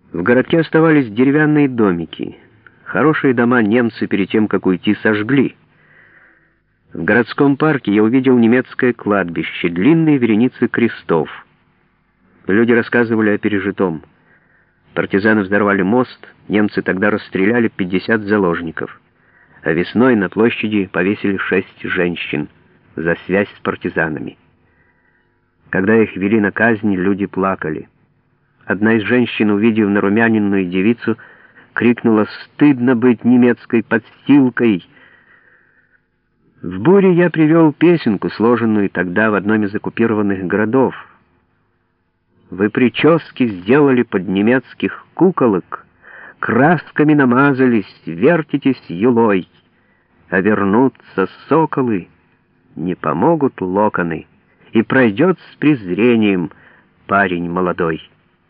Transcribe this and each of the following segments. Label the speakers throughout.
Speaker 1: В городке оставались деревянные домики. Хорошие дома немцы перед тем, как уйти, сожгли. В городском парке я увидел немецкое кладбище, длинные вереницы крестов. Люди рассказывали о пережитом. Партизаны взорвали мост, немцы тогда расстреляли 50 заложников. А весной на площади повесили 6 женщин за связь с партизанами. Когда их вели на казнь, люди плакали. Одна из женщин, увидев нарумяненную девицу, крикнула: «Стыдно быть немецкой подстилкой!» В буре я привел песенку, сложенную тогда в одном из оккупированных городов. «Вы прически сделали под немецких куколок, красками намазались, вертитесь юлой, а вернутся соколы, не помогут локоны, и пройдет с презрением парень молодой».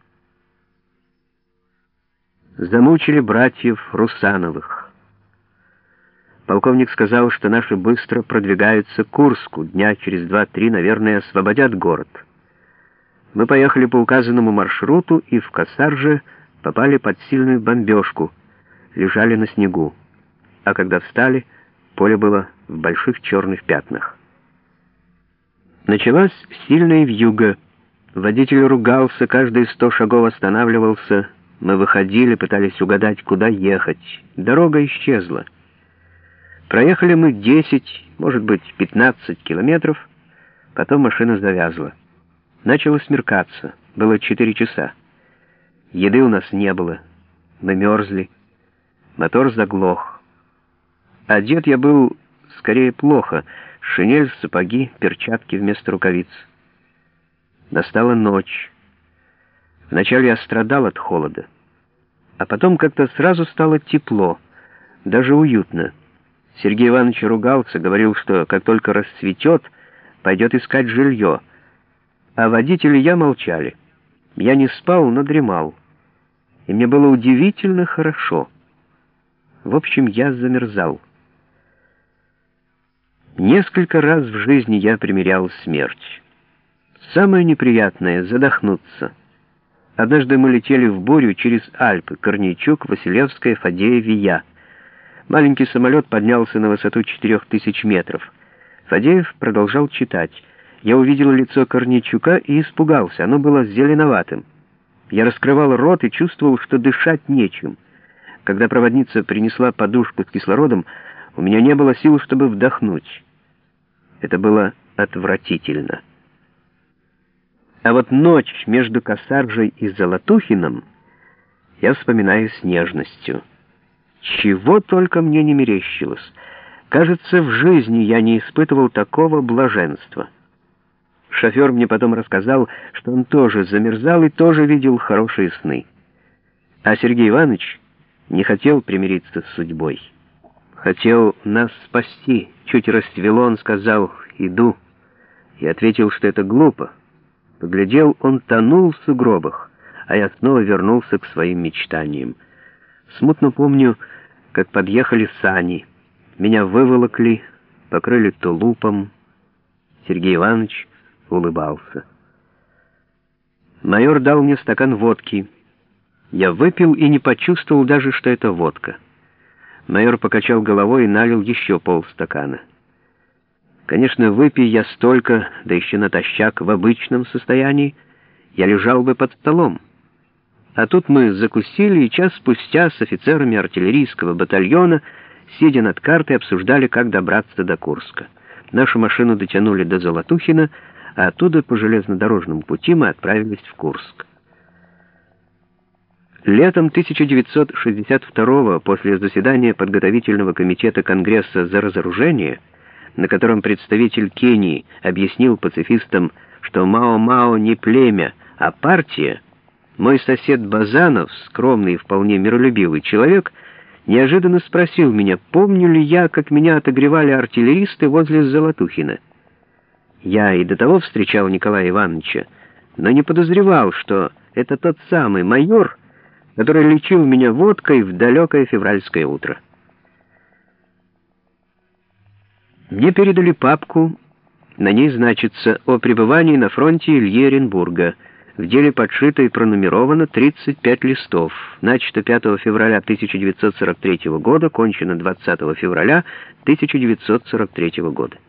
Speaker 1: Замучили братьев Русановых. Полковник сказал, что наши быстро продвигаются к Курску, дня через 2-3, наверное, освободят город. Мы поехали по указанному маршруту и в Косарже попали под сильную бомбежку, лежали на снегу. А когда встали, поле было в больших черных пятнах. Началась сильная вьюга. Водитель ругался, каждые 100 шагов останавливался. Мы выходили, пытались угадать, куда ехать. Дорога исчезла. Проехали мы 10, может быть, 15 километров, потом машина завязла. Начало смеркаться, было 4 часа. Еды у нас не было, мы мерзли. Мотор заглох. Одет я был скорее плохо: шинель, сапоги, перчатки вместо рукавиц. Настала ночь. Вначале я страдал от холода, а потом как-то сразу стало тепло, даже уютно. Сергей Иванович ругался, говорил, что как только расцветет, пойдет искать жилье. А водитель и я молчали. Я не спал, но дремал. И мне было удивительно хорошо. В общем, я замерзал. Несколько раз в жизни я примерял смерть. Самое неприятное — задохнуться. Однажды мы летели в бурю через Альпы: Корнейчук, Василевская, Фадеев и я. Маленький самолет поднялся на высоту 4000 метров. Фадеев продолжал читать. Я увидел лицо Корнейчука и испугался. Оно было зеленоватым. Я раскрывал рот и чувствовал, что дышать нечем. Когда проводница принесла подушку с кислородом, у меня не было сил, чтобы вдохнуть. Это было отвратительно. А вот ночь между Косаржей и Золотухиным я вспоминаю с нежностью. Чего только мне не мерещилось. Кажется, в жизни я не испытывал такого блаженства. Шофер мне потом рассказал, что он тоже замерзал и тоже видел хорошие сны. А Сергей Иванович не хотел примириться с судьбой. Хотел нас спасти. Чуть расцвело, он сказал: «Иду». И ответил, что это глупо. Поглядел, он тонул в сугробах, а я снова вернулся к своим мечтаниям. Смутно помню, как подъехали сани. Меня выволокли, покрыли тулупом. Сергей Иванович улыбался. Майор дал мне стакан водки. Я выпил и не почувствовал даже, что это водка. Майор покачал головой и налил еще полстакана. Конечно, выпей я столько, да еще натощак, в обычном состоянии, я лежал бы под столом. А тут мы закусили, и час спустя с офицерами артиллерийского батальона, сидя над картой, обсуждали, как добраться до Курска. Нашу машину дотянули до Золотухина, а оттуда по железнодорожному пути мы отправились в Курск. Летом 1962-го, после заседания подготовительного комитета Конгресса за разоружение, на котором представитель Кении объяснил пацифистам, что Мао-Мао не племя, а партия, мой сосед Базанов, скромный и вполне миролюбивый человек, неожиданно спросил меня, помню ли я, как меня отогревали артиллеристы возле Золотухина. Я и до того встречал Николая Ивановича, но не подозревал, что это тот самый майор, который лечил меня водкой в далекое февральское утро. Мне передали папку, на ней значится: о пребывании на фронте Ильи Оренбурга, В деле подшито и пронумеровано 35 листов. Начато 5 февраля 1943 года, кончено 20 февраля 1943 года.